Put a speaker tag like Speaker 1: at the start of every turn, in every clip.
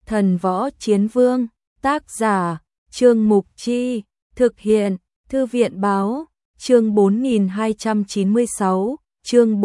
Speaker 1: Thần Võ Chiến Vương, tác giả, Trương Mục Chi, thực hiện, Thư viện báo, chương 4296, chương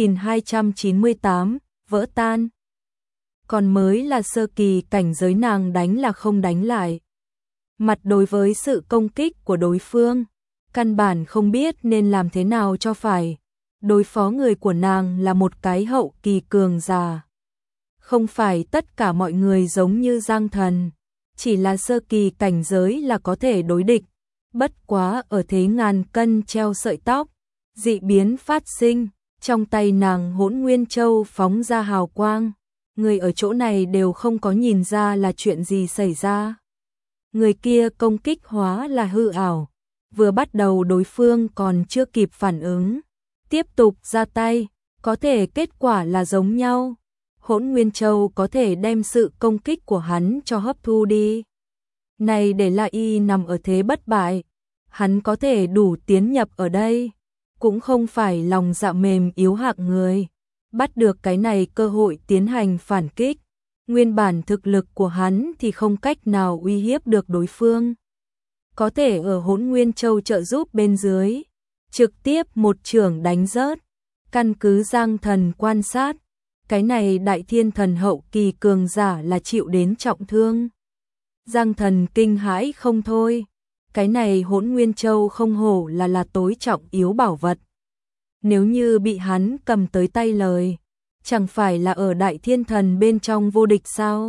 Speaker 1: 4298, vỡ tan. Còn mới là sơ kỳ cảnh giới, nàng đánh là không đánh lại. Mặt đối với sự công kích của đối phương, căn bản không biết nên làm thế nào cho phải. Đối phó người của nàng là một cái hậu kỳ cường giả. Không phải tất cả mọi người giống như Giang Thần, chỉ là sơ kỳ cảnh giới là có thể đối địch. Bất quá ở thế ngàn cân treo sợi tóc, dị biến phát sinh, trong tay nàng Hỗn Nguyên Châu phóng ra hào quang. Người ở chỗ này đều không có nhìn ra là chuyện gì xảy ra. Người kia công kích hóa là hư ảo. Vừa bắt đầu đối phương còn chưa kịp phản ứng, tiếp tục ra tay, có thể kết quả là giống nhau. Hỗn Nguyên Châu có thể đem sự công kích của hắn cho hấp thu đi. Này để La Y nằm ở thế bất bại, hắn có thể đủ tiến nhập ở đây, cũng không phải lòng dạ mềm yếu hạng người. Bắt được cái này cơ hội tiến hành phản kích, nguyên bản thực lực của hắn thì không cách nào uy hiếp được đối phương. Có thể ở Hỗn Nguyên Châu trợ giúp bên dưới, trực tiếp một chưởng đánh rớt. Căn cứ Giang Thần quan sát, cái này Đại Thiên Thần hậu kỳ cường giả là chịu đến trọng thương. Giang Thần kinh hãi không thôi, cái này Hỗn Nguyên Châu không hổ là tối trọng yếu bảo vật. Nếu như bị hắn cầm tới tay lời, chẳng phải là ở Đại Thiên Thần bên trong vô địch sao?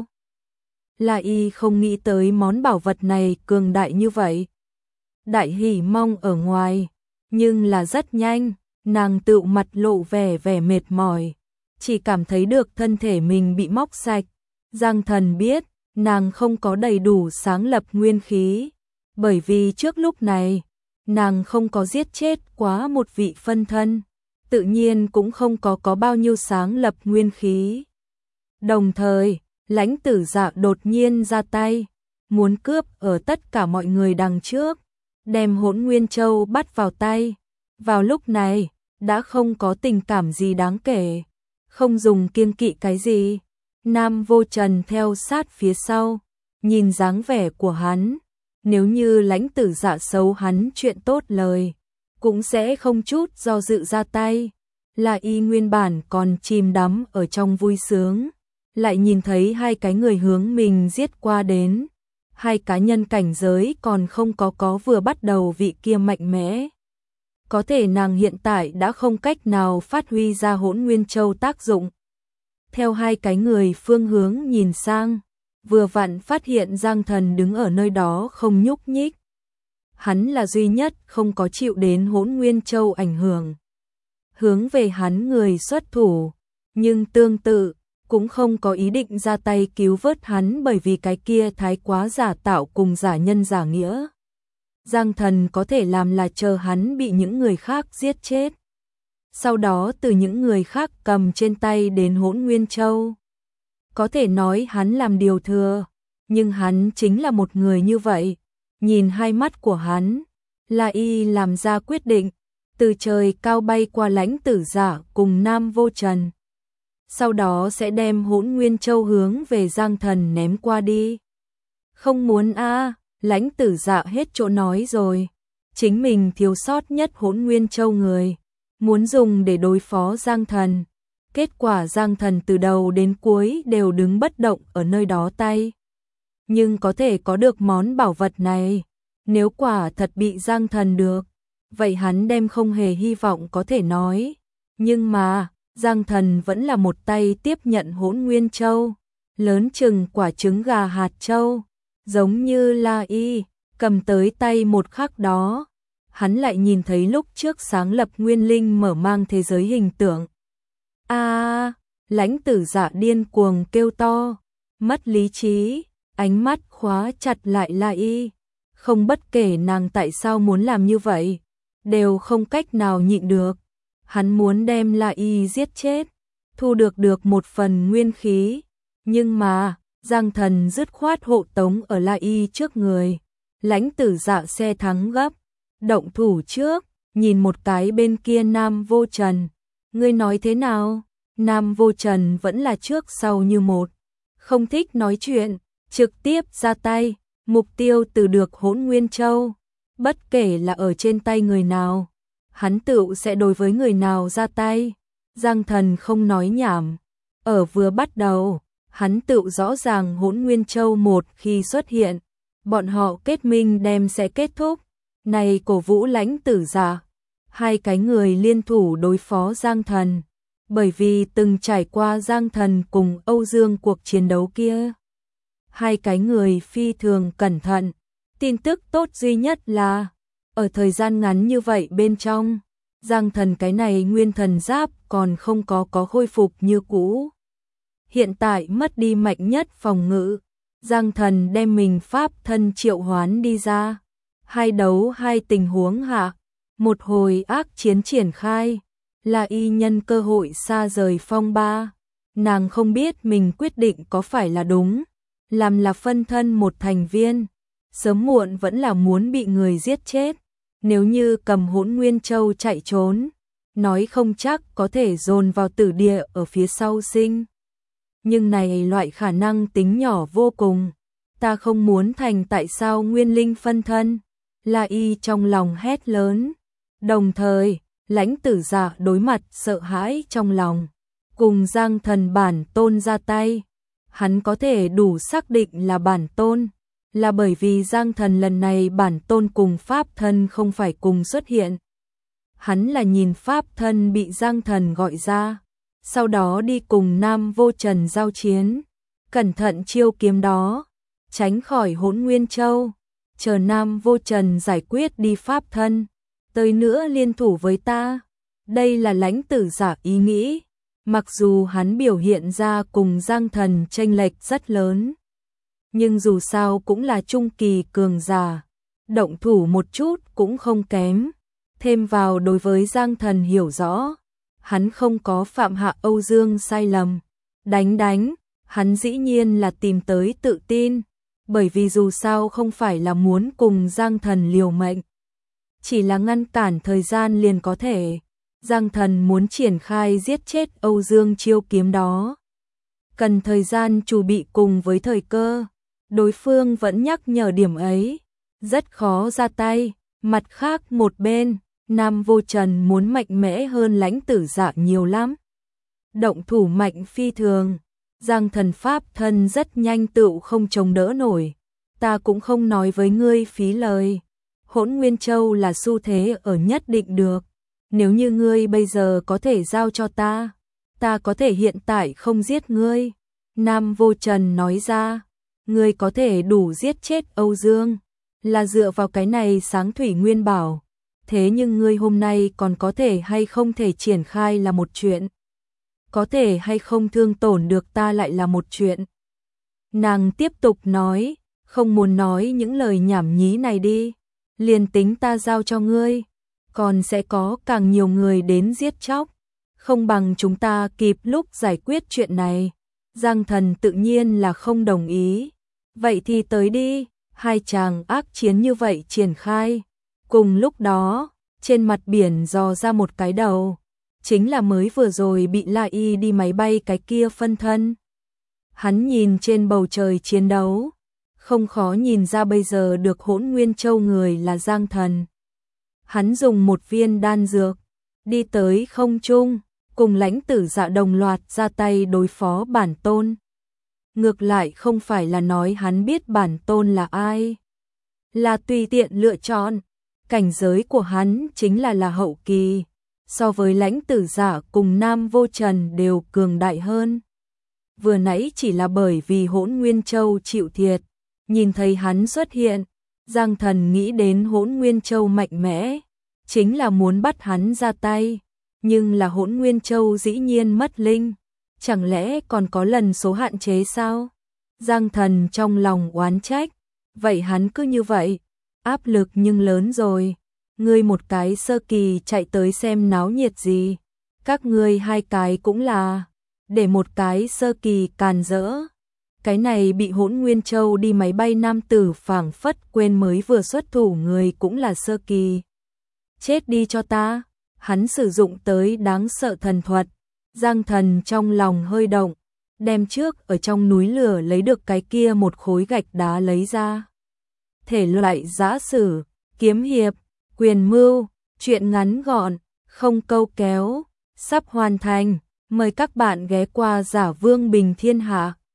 Speaker 1: La Y không nghĩ tới món bảo vật này cường đại như vậy. Đại hỉ mong ở ngoài, nhưng là rất nhanh, nàng tự mặt lộ vẻ mệt mỏi, chỉ cảm thấy được thân thể mình bị móc sạch. Giang Thần biết, nàng không có đầy đủ sáng lập nguyên khí, bởi vì trước lúc này, nàng không có giết chết quá một vị phân thân, tự nhiên cũng không có bao nhiêu sáng lập nguyên khí. Đồng thời, Lãnh Tử Dạ đột nhiên ra tay, muốn cướp ở tất cả mọi người đằng trước, đem Hỗn Nguyên Châu bắt vào tay. Vào lúc này, đã không có tình cảm gì đáng kể, không dùng kiêng kỵ cái gì. Nam Vô Trần theo sát phía sau, nhìn dáng vẻ của hắn, nếu như Lãnh Tử Dạ xấu hắn chuyện tốt lời, cũng sẽ không chút do dự ra tay. La Y nguyên bản còn chìm đắm ở trong vui sướng, lại nhìn thấy hai cái người hướng mình giết qua đến, hai cá nhân cảnh giới còn không có vừa bắt đầu vị kia mạnh mẽ. Có thể nàng hiện tại đã không cách nào phát huy ra Hỗn Nguyên Châu tác dụng. Theo hai cái người phương hướng nhìn sang, vừa vặn phát hiện Giang Thần đứng ở nơi đó không nhúc nhích. Hắn là duy nhất không có chịu đến Hỗn Nguyên Châu ảnh hưởng. Hướng về hắn người xuất thủ, nhưng tương tự, cũng không có ý định ra tay cứu vớt hắn, bởi vì cái kia thái quá giả tạo cùng giả nhân giả nghĩa. Giang Thần có thể làm là chờ hắn bị những người khác giết chết, sau đó từ những người khác cầm trên tay đến Hỗn Nguyên Châu. Có thể nói hắn làm điều thừa, nhưng hắn chính là một người như vậy. Nhìn hai mắt của hắn, La Y làm ra quyết định, từ trời cao bay qua Lãnh Tử Dạ cùng Nam Vô Trần. Sau đó sẽ đem Hỗn Nguyên Châu hướng về Giang Thần ném qua đi. Không muốn a, Lãnh Tử Dạ hết chỗ nói rồi, chính mình thiếu sót nhất Hỗn Nguyên Châu người, muốn dùng để đối phó Giang Thần. Kết quả Giang Thần từ đầu đến cuối đều đứng bất động ở nơi đó tay. Nhưng có thể có được món bảo vật này, nếu quả thật bị Giang Thần được, vậy hắn đem không hề hy vọng có thể nói. Nhưng mà, Giang Thần vẫn là một tay tiếp nhận Hỗn Nguyên Châu, lớn chừng quả trứng gà hạt châu, giống như La Y cầm tới tay một khắc đó, hắn lại nhìn thấy lúc trước sáng lập Nguyên Linh mở mang thế giới hình tượng. Lãnh Tử Dạ điên cuồng kêu to, mất lý trí, ánh mắt khóa chặt lại La Y, không bất kể nàng tại sao muốn làm như vậy, đều không cách nào nhịn được. Hắn muốn đem La Y giết chết, thu được một phần nguyên khí, nhưng mà Giang Thần dứt khoát hộ tống ở La Y trước người. Lãnh Tử Dạ xe thắng gấp, động thủ trước, nhìn một cái bên kia Nam Vô Trần. Ngươi nói thế nào? Nam Vô Trần vẫn là trước sau như một, không thích nói chuyện, trực tiếp ra tay, mục tiêu từ được Hỗn Nguyên Châu, bất kể là ở trên tay người nào, hắn tựu sẽ đối với người nào ra tay. Giang Thần không nói nhảm, ở vừa bắt đầu, hắn tựu rõ ràng Hỗn Nguyên Châu một khi xuất hiện, bọn họ kết minh đem sẽ kết thúc. Này cổ vũ Lãnh Tử Dạ, hai cái người liên thủ đối phó Giang Thần, bởi vì từng trải qua Giang Thần cùng Âu Dương cuộc chiến đấu kia. Hai cái người phi thường cẩn thận, tin tức tốt duy nhất là, ở thời gian ngắn như vậy bên trong, Giang Thần cái này nguyên thần giáp còn không có khôi phục như cũ. Hiện tại mất đi mạnh nhất phòng ngự, Giang Thần đem mình pháp thân triệu hoán đi ra. Hai đấu hai tình huống hạ, một hồi ác chiến triển khai, La Y nhân cơ hội xa rời phong ba. Nàng không biết mình quyết định có phải là đúng, làm là phân thân một thành viên, sớm muộn vẫn là muốn bị người giết chết. Nếu như cầm Hỗn Nguyên Châu chạy trốn, nói không chắc có thể dồn vào tử địa ở phía sau sinh. Nhưng này loại khả năng tính nhỏ vô cùng, ta không muốn thành tại sao nguyên linh phân thân. La Y trong lòng hét lớn, đồng thời, Lãnh Tử Dạ đối mặt sợ hãi trong lòng, cùng Giang Thần bản tôn ra tay. Hắn có thể đủ xác định là bản tôn, là bởi vì Giang Thần lần này bản tôn cùng pháp thân không phải cùng xuất hiện. Hắn là nhìn pháp thân bị Giang Thần gọi ra, sau đó đi cùng Nam Vô Trần giao chiến, cẩn thận chiêu kiếm đó, tránh khỏi Hỗn Nguyên Châu, chờ Nam Vô Trần giải quyết đi pháp thân, tới nữa liên thủ với ta. Đây là Lãnh Tử Dạ ý nghĩ, mặc dù hắn biểu hiện ra cùng Giang Thần chênh lệch rất lớn, nhưng dù sao cũng là trung kỳ cường giả, động thủ một chút cũng không kém. Thêm vào đối với Giang Thần hiểu rõ, hắn không có phạm hạ Âu Dương sai lầm. Đánh, hắn dĩ nhiên là tìm tới tự tin, bởi vì dù sao không phải là muốn cùng Giang Thần liều mệnh, chỉ là ngăn cản thời gian liền có thể. Giang Thần muốn triển khai giết chết Âu Dương chiêu kiếm đó, cần thời gian chuẩn bị cùng với thời cơ. Đối phương vẫn nhắc nhở điểm ấy, rất khó ra tay. Mặt khác một bên, Nam Vô Trần muốn mạnh mẽ hơn Lãnh Tử Dạ nhiều lắm. Động thủ mạnh phi thường, Giang Thần pháp thân rất nhanh tựu không chống đỡ nổi. Ta cũng không nói với ngươi phí lời. Hỗn Nguyên Châu là xu thế ở nhất định được. Nếu như ngươi bây giờ có thể giao cho ta có thể hiện tại không giết ngươi. Nam Vô Trần nói ra, ngươi có thể đủ giết chết Âu Dương, là dựa vào cái này sáng thủy nguyên bảo. Thế nhưng ngươi hôm nay còn có thể hay không thể triển khai là một chuyện. Có thể hay không thương tổn được ta lại là một chuyện. Nàng tiếp tục nói, không muốn nói những lời nhảm nhí này đi. Liền tính ta giao cho ngươi, còn sẽ có càng nhiều người đến giết chóc. Không bằng chúng ta kịp lúc giải quyết chuyện này. Giang Thần tự nhiên là không đồng ý. Vậy thì tới đi, hai chàng ác chiến như vậy triển khai. Cùng lúc đó, trên mặt biển dò ra một cái đầu, chính là mới vừa rồi bị La Y đi máy bay cái kia phân thân. Hắn nhìn trên bầu trời chiến đấu, không khó nhìn ra bây giờ được Hỗn Nguyên Châu người là Giang Thần. Hắn dùng một viên đan dược, đi tới không trung, cùng Lãnh Tử Dạ đồng loạt ra tay đối phó bản tôn. Ngược lại không phải là nói hắn biết bản tôn là ai, là tùy tiện lựa chọn. Cảnh giới của hắn chính là hậu kỳ, so với Lãnh Tử Dạ cùng Nam Vô Trần đều cường đại hơn. Vừa nãy chỉ là bởi vì Hỗn Nguyên Châu chịu thiệt, nhìn thấy hắn xuất hiện, Giang Thần nghĩ đến Hỗn Nguyên Châu mạnh mẽ, chính là muốn bắt hắn ra tay, nhưng là Hỗn Nguyên Châu dĩ nhiên mất linh, chẳng lẽ còn có lần số hạn chế sao? Giang Thần trong lòng oán trách, vậy hắn cứ như vậy, áp lực nhưng lớn rồi. Ngươi một cái sơ kỳ chạy tới xem náo nhiệt gì, các ngươi hai cái cũng là, để một cái sơ kỳ càn rỡ. Cái này bị Hỗn Nguyên Châu đi máy bay nam tử phảng phất quên mới vừa xuất thủ người cũng là sơ kỳ. Chết đi cho ta, hắn sử dụng tới đáng sợ thần thuật. Giang Thần trong lòng hơi động, đem trước ở trong núi lửa lấy được cái kia một khối gạch đá lấy ra. Thể loại giã sử, kiếm hiệp, quyền mưu, truyện ngắn gọn, không câu kéo, sắp hoàn thành. Mời các bạn ghé qua Giả Vương Bình Thiên Hạ.